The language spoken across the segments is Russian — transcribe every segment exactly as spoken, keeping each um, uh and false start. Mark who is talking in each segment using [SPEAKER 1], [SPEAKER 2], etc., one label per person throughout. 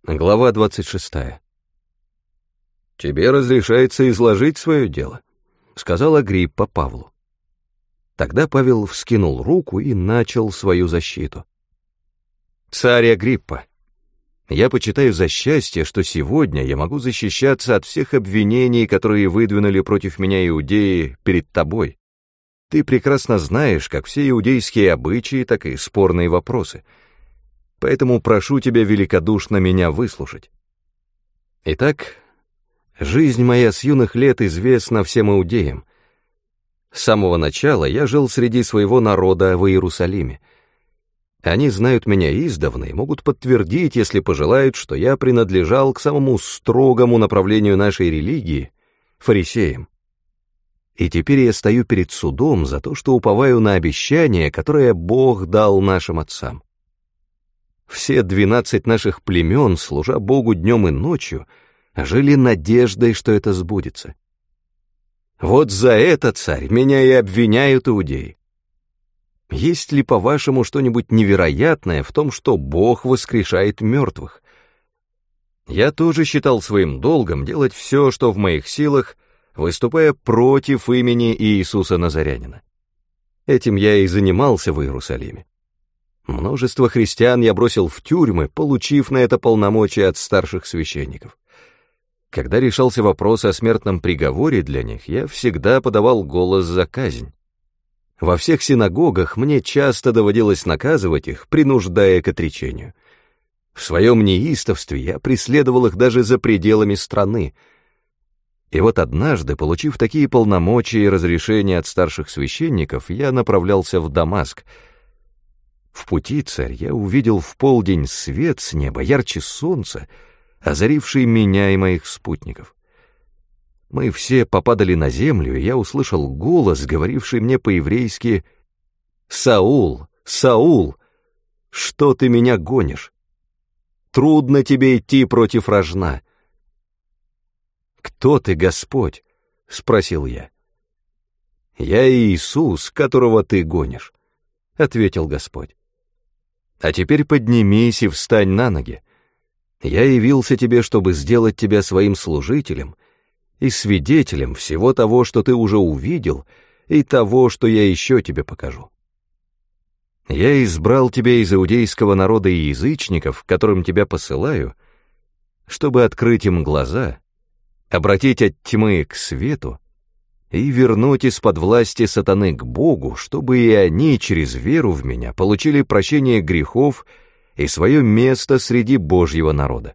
[SPEAKER 1] Глава двадцать шестая. «Тебе разрешается изложить свое дело», — сказал Агриппа Павлу. Тогда Павел вскинул руку и начал свою защиту. «Царь Агриппа, я почитаю за счастье, что сегодня я могу защищаться от всех обвинений, которые выдвинули против меня иудеи перед тобой. Ты прекрасно знаешь, как все иудейские обычаи, так и спорные вопросы. Поэтому прошу тебя великодушно меня выслушать. Итак, жизнь моя с юных лет известна всем иудеям. С самого начала я жил среди своего народа в Иерусалиме. Они знают меня издавна и могут подтвердить, если пожелают, что я принадлежал к самому строгому направлению нашей религии — фарисеям. И теперь я стою перед судом за то, что уповаю на обещание, которое Бог дал нашим отцам. Все двенадцать наших племен, служа Богу днем и ночью, жили надеждой, что это сбудется. Вот за это, царь, меня и обвиняют иудеи. Есть ли, по-вашему, что-нибудь невероятное в том, что Бог воскрешает мертвых? Я тоже считал своим долгом делать все, что в моих силах, выступая против имени Иисуса Назарянина. Этим я и занимался в Иерусалиме. Множество христиан я бросил в тюрьмы, получив на это полномочия от старших священников. Когда решался вопрос о смертном приговоре для них, я всегда подавал голос за казнь. Во всех синагогах мне часто доводилось наказывать их, принуждая к отречению. В своем неистовстве я преследовал их даже за пределами страны. И вот однажды, получив такие полномочия и разрешения от старших священников, я направлялся в Дамаск. В пути, царь, я увидел в полдень свет с неба, ярче солнца, озаривший меня и моих спутников. Мы все попадали на землю, и я услышал голос, говоривший мне по-еврейски: «Саул, Саул, что ты меня гонишь? Трудно тебе идти против рожна». «Кто ты, Господь?» — спросил я. «Я Иисус, которого ты гонишь», — ответил Господь. «А теперь поднимись и встань на ноги. Я явился тебе, чтобы сделать тебя своим служителем и свидетелем всего того, что ты уже увидел, и того, что я еще тебе покажу. Я избрал тебя из иудейского народа и язычников, к которым тебя посылаю, чтобы открыть им глаза, обратить от тьмы к свету и вернуть из-под власти сатаны к Богу, чтобы и они через веру в меня получили прощение грехов и свое место среди Божьего народа.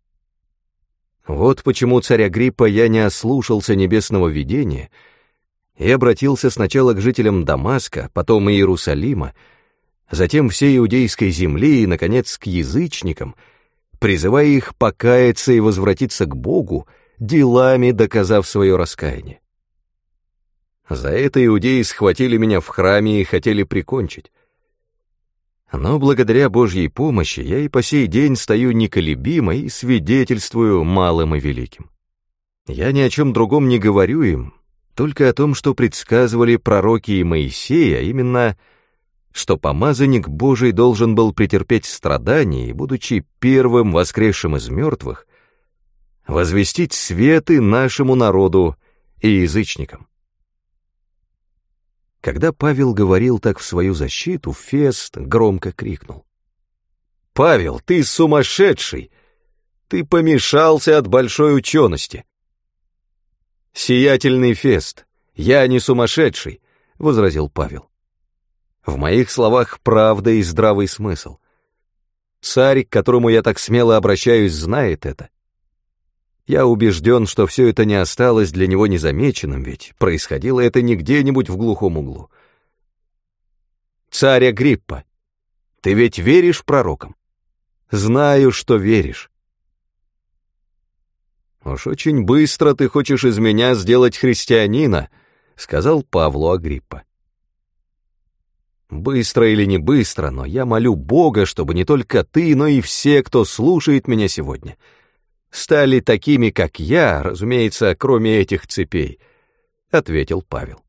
[SPEAKER 1] Вот почему, царь Агриппа, я не ослушался небесного видения и обратился сначала к жителям Дамаска, потом Иерусалима, затем всей иудейской земли и, наконец, к язычникам, призывая их покаяться и возвратиться к Богу, делами доказав свое раскаяние. За это иудеи схватили меня в храме и хотели прикончить. Но благодаря Божьей помощи я и по сей день стою неколебимо и свидетельствую малым и великим. Я ни о чем другом не говорю им, только о том, что предсказывали пророки и Моисея, именно, что помазанник Божий должен был претерпеть страдания и, будучи первым воскресшим из мертвых, возвестить светы нашему народу и язычникам. Когда Павел говорил так в свою защиту, Фест громко крикнул: «Павел, ты сумасшедший! Ты помешался от большой учености!» «Сиятельный Фест, я не сумасшедший», — возразил Павел. «В моих словах правда и здравый смысл. Царь, к которому я так смело обращаюсь, знает это. Я убежден, что все это не осталось для него незамеченным, ведь происходило это не где-нибудь в глухом углу. Царь Агриппа, ты ведь веришь пророкам? Знаю, что веришь. Уж очень быстро ты хочешь из меня сделать христианина, сказал Павлу Агриппа. Быстро или не быстро, но я молю Бога, чтобы не только ты, но и все, кто слушает меня сегодня, стали такими, как я, разумеется, кроме этих цепей, — ответил Павел.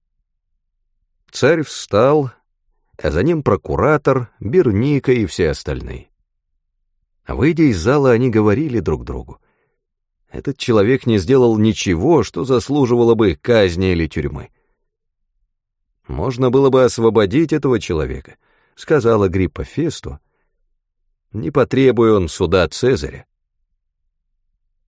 [SPEAKER 1] Царь встал, а за ним прокуратор, Берника и все остальные. Выйдя из зала, они говорили друг другу: этот человек не сделал ничего, что заслуживало бы казни или тюрьмы. «Можно было бы освободить этого человека», — сказал Агриппа Фесту, — «не потребуя он суда Цезаря».